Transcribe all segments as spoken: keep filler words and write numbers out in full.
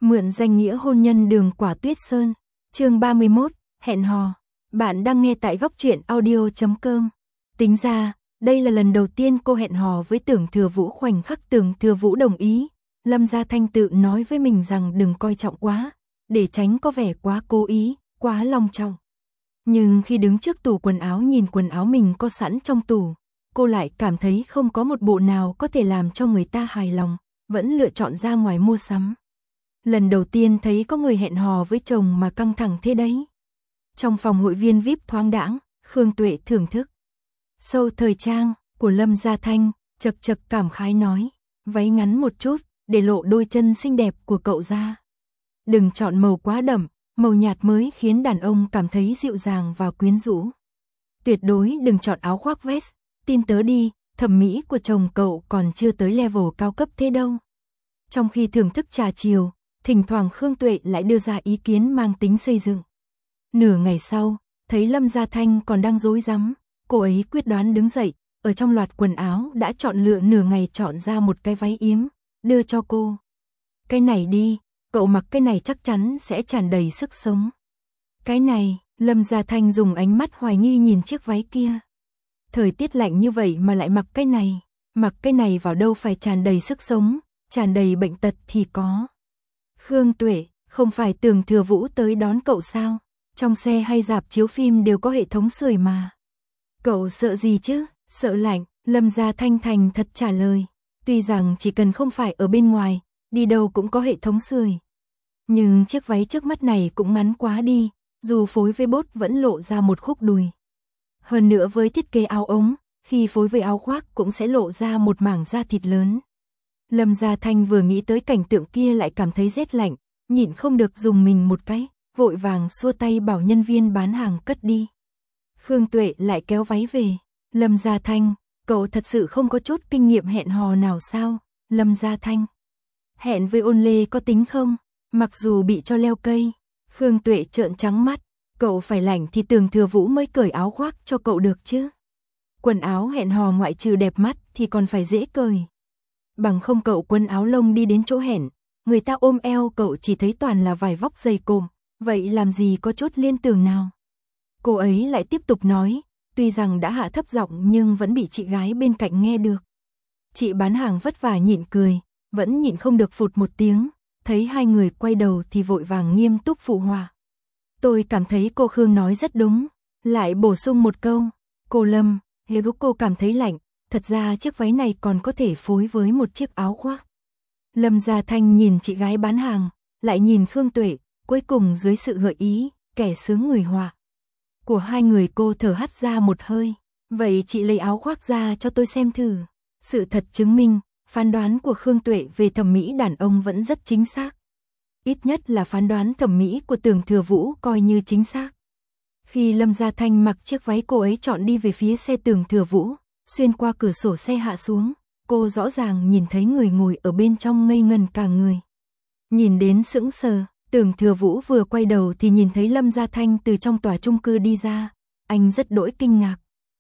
Mượn danh nghĩa hôn nhân Đường Quả Tuyết Sơn. Chương ba mươi mốt, hẹn hò. Bạn đang nghe tại góc truyện audio chấm com. Tính ra, đây là lần đầu tiên cô hẹn hò với Tưởng Thừa Vũ. Khoảnh khắc Tưởng Thừa Vũ đồng ý, Lâm Gia Thanh tự nói với mình rằng đừng coi trọng quá, để tránh có vẻ quá cố ý, quá long trọng. Nhưng khi đứng trước tủ quần áo nhìn quần áo mình có sẵn trong tủ, cô lại cảm thấy không có một bộ nào có thể làm cho người ta hài lòng, vẫn lựa chọn ra ngoài mua sắm. Lần đầu tiên thấy có người hẹn hò với chồng mà căng thẳng thế đấy. Trong phòng hội viên vi ai pi thoáng đãng, Khương Tuệ thưởng thức show thời trang của Lâm Gia Thanh, chật chật cảm khái nói, váy ngắn một chút, để lộ đôi chân xinh đẹp của cậu ra. Đừng chọn màu quá đậm, màu nhạt mới khiến đàn ông cảm thấy dịu dàng và quyến rũ. Tuyệt đối đừng chọn áo khoác vest, tin tớ đi, thẩm mỹ của chồng cậu còn chưa tới level cao cấp thế đâu. Trong khi thưởng thức trà chiều, thỉnh thoảng Khương Tuệ lại đưa ra ý kiến mang tính xây dựng. Nửa ngày sau, thấy Lâm Gia Thanh còn đang rối rắm, cô ấy quyết đoán đứng dậy, ở trong loạt quần áo đã chọn lựa nửa ngày chọn ra một cái váy yếm, đưa cho cô. Cái này đi, cậu mặc cái này chắc chắn sẽ tràn đầy sức sống. Cái này, Lâm Gia Thanh dùng ánh mắt hoài nghi nhìn chiếc váy kia. Thời tiết lạnh như vậy mà lại mặc cái này, mặc cái này vào đâu phải tràn đầy sức sống, tràn đầy bệnh tật thì có. Khương Tuệ, không phải Tưởng Thừa Vũ tới đón cậu sao? Trong xe hay rạp chiếu phim đều có hệ thống sưởi mà. Cậu sợ gì chứ? Sợ lạnh, Lâm Gia Thanh thành thật trả lời. Tuy rằng chỉ cần không phải ở bên ngoài, đi đâu cũng có hệ thống sưởi. Nhưng chiếc váy trước mắt này cũng ngắn quá đi, dù phối với bốt vẫn lộ ra một khúc đùi. Hơn nữa với thiết kế áo ống, khi phối với áo khoác cũng sẽ lộ ra một mảng da thịt lớn. Lâm Gia Thanh vừa nghĩ tới cảnh tượng kia lại cảm thấy rét lạnh, nhịn không được dùng mình một cái, vội vàng xua tay bảo nhân viên bán hàng cất đi. Khương Tuệ lại kéo váy về. Lâm Gia Thanh, cậu thật sự không có chút kinh nghiệm hẹn hò nào sao? Lâm Gia Thanh, hẹn với ôn lê có tính không? Mặc dù bị cho leo cây. Khương Tuệ trợn trắng mắt, cậu phải lạnh thì Tưởng Thừa Vũ mới cởi áo khoác cho cậu được chứ. Quần áo hẹn hò ngoại trừ đẹp mắt thì còn phải dễ cởi. Bằng không cậu quần áo lông đi đến chỗ hẹn, người ta ôm eo cậu chỉ thấy toàn là vải vóc dày cộm, vậy làm gì có chút liên tưởng nào. Cô ấy lại tiếp tục nói, tuy rằng đã hạ thấp giọng nhưng vẫn bị chị gái bên cạnh nghe được. Chị bán hàng vất vả nhịn cười, vẫn nhịn không được phụt một tiếng, thấy hai người quay đầu thì vội vàng nghiêm túc phụ họa. Tôi cảm thấy cô Khương nói rất đúng, lại bổ sung một câu, cô Lâm, nếu cô cảm thấy lạnh, thật ra chiếc váy này còn có thể phối với một chiếc áo khoác. Lâm Gia Thanh nhìn chị gái bán hàng, lại nhìn Khương Tuệ, cuối cùng dưới sự gợi ý, kẻ sướng người họa của hai người cô thở hắt ra một hơi. Vậy chị lấy áo khoác ra cho tôi xem thử. Sự thật chứng minh, phán đoán của Khương Tuệ về thẩm mỹ đàn ông vẫn rất chính xác. Ít nhất là phán đoán thẩm mỹ của Tưởng Thừa Vũ coi như chính xác. Khi Lâm Gia Thanh mặc chiếc váy cô ấy chọn đi về phía xe Tưởng Thừa Vũ, xuyên qua cửa sổ xe hạ xuống, cô rõ ràng nhìn thấy người ngồi ở bên trong ngây ngần cả người. Nhìn đến sững sờ, Tưởng Thừa Vũ vừa quay đầu thì nhìn thấy Lâm Gia Thanh từ trong tòa chung cư đi ra, anh rất đỗi kinh ngạc.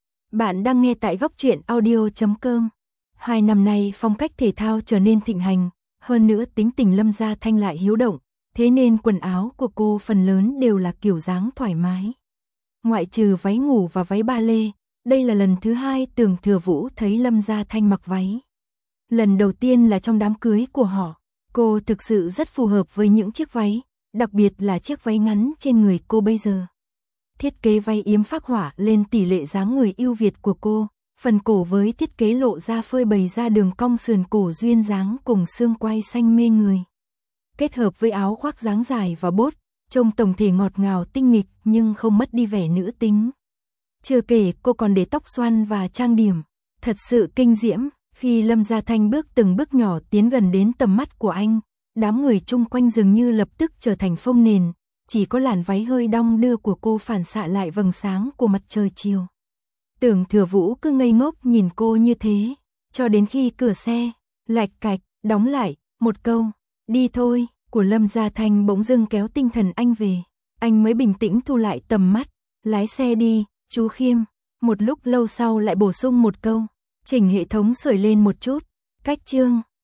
Bạn đang nghe tại góc truyện audio chấm com. Hai năm nay phong cách thể thao trở nên thịnh hành, hơn nữa tính tình Lâm Gia Thanh lại hiếu động, thế nên quần áo của cô phần lớn đều là kiểu dáng thoải mái. Ngoại trừ váy ngủ và váy ba lê, đây là lần thứ hai Tưởng Thừa Vũ thấy Lâm Gia Thanh mặc váy. Lần đầu tiên là trong đám cưới của họ, cô thực sự rất phù hợp với những chiếc váy, đặc biệt là chiếc váy ngắn trên người cô bây giờ. Thiết kế váy yếm phác họa lên tỷ lệ dáng người ưu việt của cô, phần cổ với thiết kế lộ ra phơi bày ra đường cong sườn cổ duyên dáng cùng xương quai xanh mê người. Kết hợp với áo khoác dáng dài và bốt, trông tổng thể ngọt ngào tinh nghịch nhưng không mất đi vẻ nữ tính. Chưa kể cô còn để tóc xoăn và trang điểm, thật sự kinh diễm. Khi Lâm Gia Thanh bước từng bước nhỏ tiến gần đến tầm mắt của anh, đám người chung quanh dường như lập tức trở thành phông nền, chỉ có làn váy hơi đong đưa của cô phản xạ lại vầng sáng của mặt trời chiều. Tưởng Thừa Vũ cứ ngây ngốc nhìn cô như thế, cho đến khi cửa xe, lạch cạch, đóng lại, một câu, đi thôi, của Lâm Gia Thanh bỗng dưng kéo tinh thần anh về. Anh mới bình tĩnh thu lại tầm mắt, lái xe đi, chú Khiêm. Một lúc lâu sau lại bổ sung một câu, chỉnh hệ thống sưởi lên một chút, cách chương.